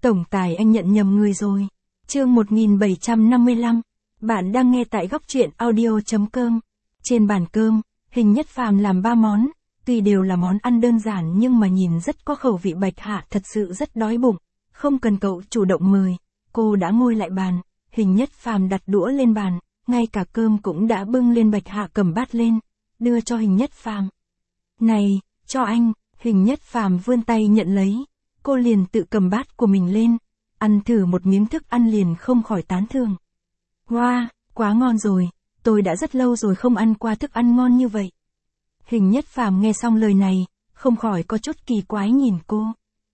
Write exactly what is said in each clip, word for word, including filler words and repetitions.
Tổng tài anh nhận nhầm người rồi. Chương một nghìn bảy trăm năm mươi lăm. Bạn đang nghe tại góc truyện audio.com. Trên bàn cơm, Hình Nhất Phàm làm ba món, tuy đều là món ăn đơn giản nhưng mà nhìn rất có khẩu vị. Bạch Hạ thật sự rất đói bụng, không cần cậu chủ động mời, cô đã ngồi lại bàn. Hình Nhất Phàm đặt đũa lên bàn, ngay cả cơm cũng đã bưng lên. Bạch Hạ cầm bát lên, đưa cho Hình Nhất Phàm. Này, cho anh. Hình Nhất Phàm vươn tay nhận lấy, cô liền tự cầm bát của mình lên, ăn thử một miếng thức ăn liền không khỏi tán thưởng. Wow, quá ngon rồi, tôi đã rất lâu rồi không ăn qua thức ăn ngon như vậy. Hình Nhất Phàm nghe xong lời này, không khỏi có chút kỳ quái nhìn cô.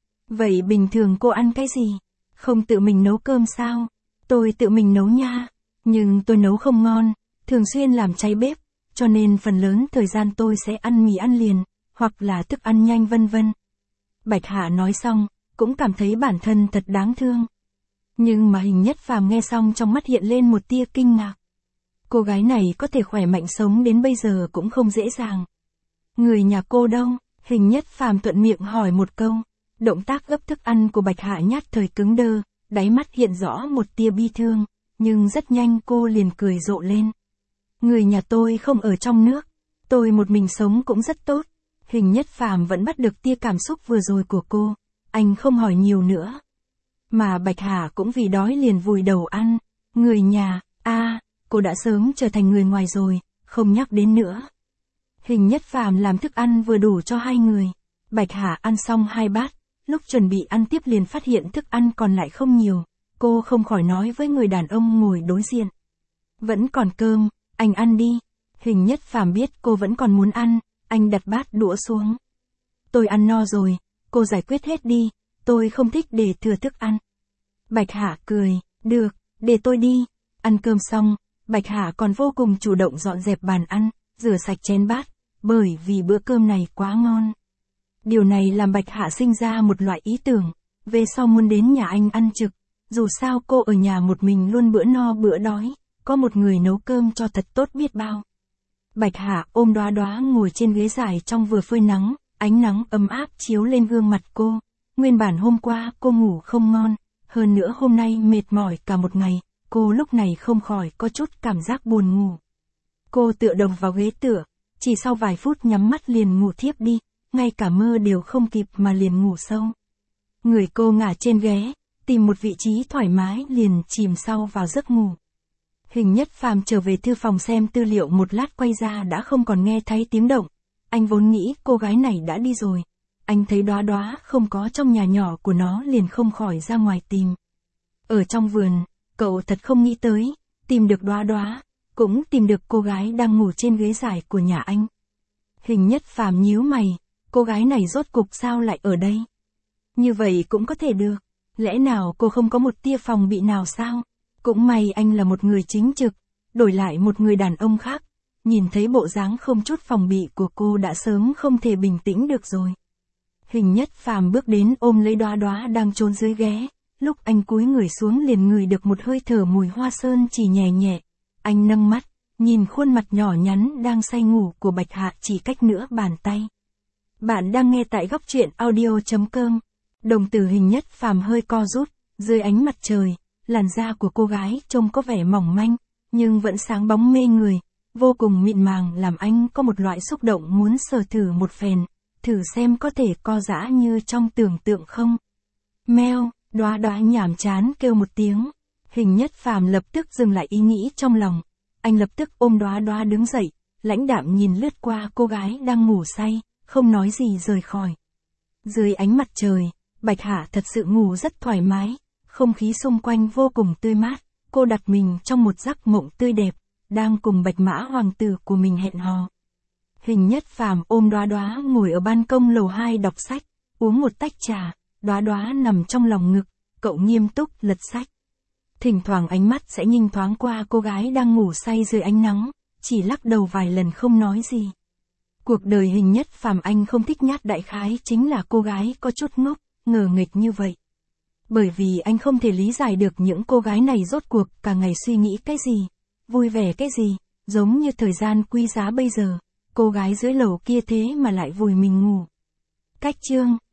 Vậy bình thường cô ăn cái gì? Không tự mình nấu cơm sao? Tôi tự mình nấu nha, nhưng tôi nấu không ngon, thường xuyên làm cháy bếp, cho nên phần lớn thời gian tôi sẽ ăn mì ăn liền, hoặc là thức ăn nhanh vân vân. Bạch Hạ nói xong, cũng cảm thấy bản thân thật đáng thương. Nhưng mà Hình Nhất Phàm nghe xong trong mắt hiện lên một tia kinh ngạc. Cô gái này có thể khỏe mạnh sống đến bây giờ cũng không dễ dàng. Người nhà cô đâu? Hình Nhất Phàm thuận miệng hỏi một câu. Động tác gấp thức ăn của Bạch Hạ nhất thời cứng đơ, đáy mắt hiện rõ một tia bi thương, nhưng rất nhanh cô liền cười rộ lên. Người nhà tôi không ở trong nước, tôi một mình sống cũng rất tốt. Hình Nhất Phàm vẫn bắt được tia cảm xúc vừa rồi của cô, anh không hỏi nhiều nữa. Mà Bạch Hạ cũng vì đói liền vùi đầu ăn. Người nhà, a, à, cô đã sớm trở thành người ngoài rồi, không nhắc đến nữa. Hình Nhất Phàm làm thức ăn vừa đủ cho hai người. Bạch Hạ ăn xong hai bát, lúc chuẩn bị ăn tiếp liền phát hiện thức ăn còn lại không nhiều, cô không khỏi nói với người đàn ông ngồi đối diện. Vẫn còn cơm, anh ăn đi. Hình Nhất Phàm biết cô vẫn còn muốn ăn, anh đặt bát đũa xuống. Tôi ăn no rồi, cô giải quyết hết đi, tôi không thích để thừa thức ăn. Bạch Hạ cười, được, để tôi đi. Ăn cơm xong, Bạch Hạ còn vô cùng chủ động dọn dẹp bàn ăn, rửa sạch chén bát, bởi vì bữa cơm này quá ngon. Điều này làm Bạch Hạ sinh ra một loại ý tưởng, về sau muốn đến nhà anh ăn trực, dù sao cô ở nhà một mình luôn bữa no bữa đói, có một người nấu cơm cho thật tốt biết bao. Bạch Hạ ôm Đóa Đóa ngồi trên ghế dài trong vừa phơi nắng, ánh nắng ấm áp chiếu lên gương mặt cô. Nguyên bản hôm qua cô ngủ không ngon, hơn nữa hôm nay mệt mỏi cả một ngày, cô lúc này không khỏi có chút cảm giác buồn ngủ. Cô tựa đầu vào ghế tựa, chỉ sau vài phút nhắm mắt liền ngủ thiếp đi, ngay cả mơ đều không kịp mà liền ngủ sâu. Người cô ngả trên ghế, tìm một vị trí thoải mái liền chìm sâu vào giấc ngủ. Hình Nhất Phàm trở về thư phòng xem tư liệu một lát quay ra đã không còn nghe thấy tiếng động. Anh vốn nghĩ cô gái này đã đi rồi. Anh thấy Đóa Đóa không có trong nhà nhỏ của nó liền không khỏi ra ngoài tìm. Ở trong vườn, cậu thật không nghĩ tới, tìm được Đóa Đóa, cũng tìm được cô gái đang ngủ trên ghế dài của nhà anh. Hình Nhất Phàm nhíu mày, cô gái này rốt cục sao lại ở đây? Như vậy cũng có thể được, lẽ nào cô không có một tia phòng bị nào sao? Cũng may anh là một người chính trực, đổi lại một người đàn ông khác, nhìn thấy bộ dáng không chút phòng bị của cô đã sớm không thể bình tĩnh được rồi. Hình Nhất Phàm bước đến ôm lấy Đóa Đóa đang chôn dưới ghế, lúc anh cúi người xuống liền ngửi được một hơi thở mùi hoa sơn chỉ nhẹ nhẹ. Anh nâng mắt, nhìn khuôn mặt nhỏ nhắn đang say ngủ của Bạch Hạ chỉ cách nửa bàn tay. Bạn đang nghe tại góc truyện audio.com. Đồng tử Hình Nhất Phàm hơi co rút, dưới ánh mặt trời, làn da của cô gái trông có vẻ mỏng manh, nhưng vẫn sáng bóng mê người, vô cùng mịn màng làm anh có một loại xúc động muốn sờ thử một phen, thử xem có thể co giãn như trong tưởng tượng không. Meo, Đóa Đóa nhảm chán kêu một tiếng. Hình Nhất Phàm lập tức dừng lại ý nghĩ trong lòng. Anh lập tức ôm Đóa Đóa đứng dậy, lãnh đạm nhìn lướt qua cô gái đang ngủ say, không nói gì rời khỏi. Dưới ánh mặt trời, Bạch Hạ thật sự ngủ rất thoải mái, không khí xung quanh vô cùng tươi mát, cô đặt mình trong một giấc mộng tươi đẹp, đang cùng Bạch Mã hoàng tử của mình hẹn hò. Hình Nhất Phàm ôm Đóa Đóa ngồi ở ban công lầu hai đọc sách, uống một tách trà, Đóa Đóa nằm trong lòng ngực, cậu nghiêm túc lật sách. Thỉnh thoảng ánh mắt sẽ nhìn thoáng qua cô gái đang ngủ say dưới ánh nắng, chỉ lắc đầu vài lần không nói gì. Cuộc đời Hình Nhất Phàm anh không thích nhát đại khái chính là cô gái có chút ngốc, ngờ nghịch như vậy. Bởi vì anh không thể lý giải được những cô gái này rốt cuộc cả ngày suy nghĩ cái gì, vui vẻ cái gì, giống như thời gian quý giá bây giờ, cô gái dưới lầu kia thế mà lại vùi mình ngủ. Cách chương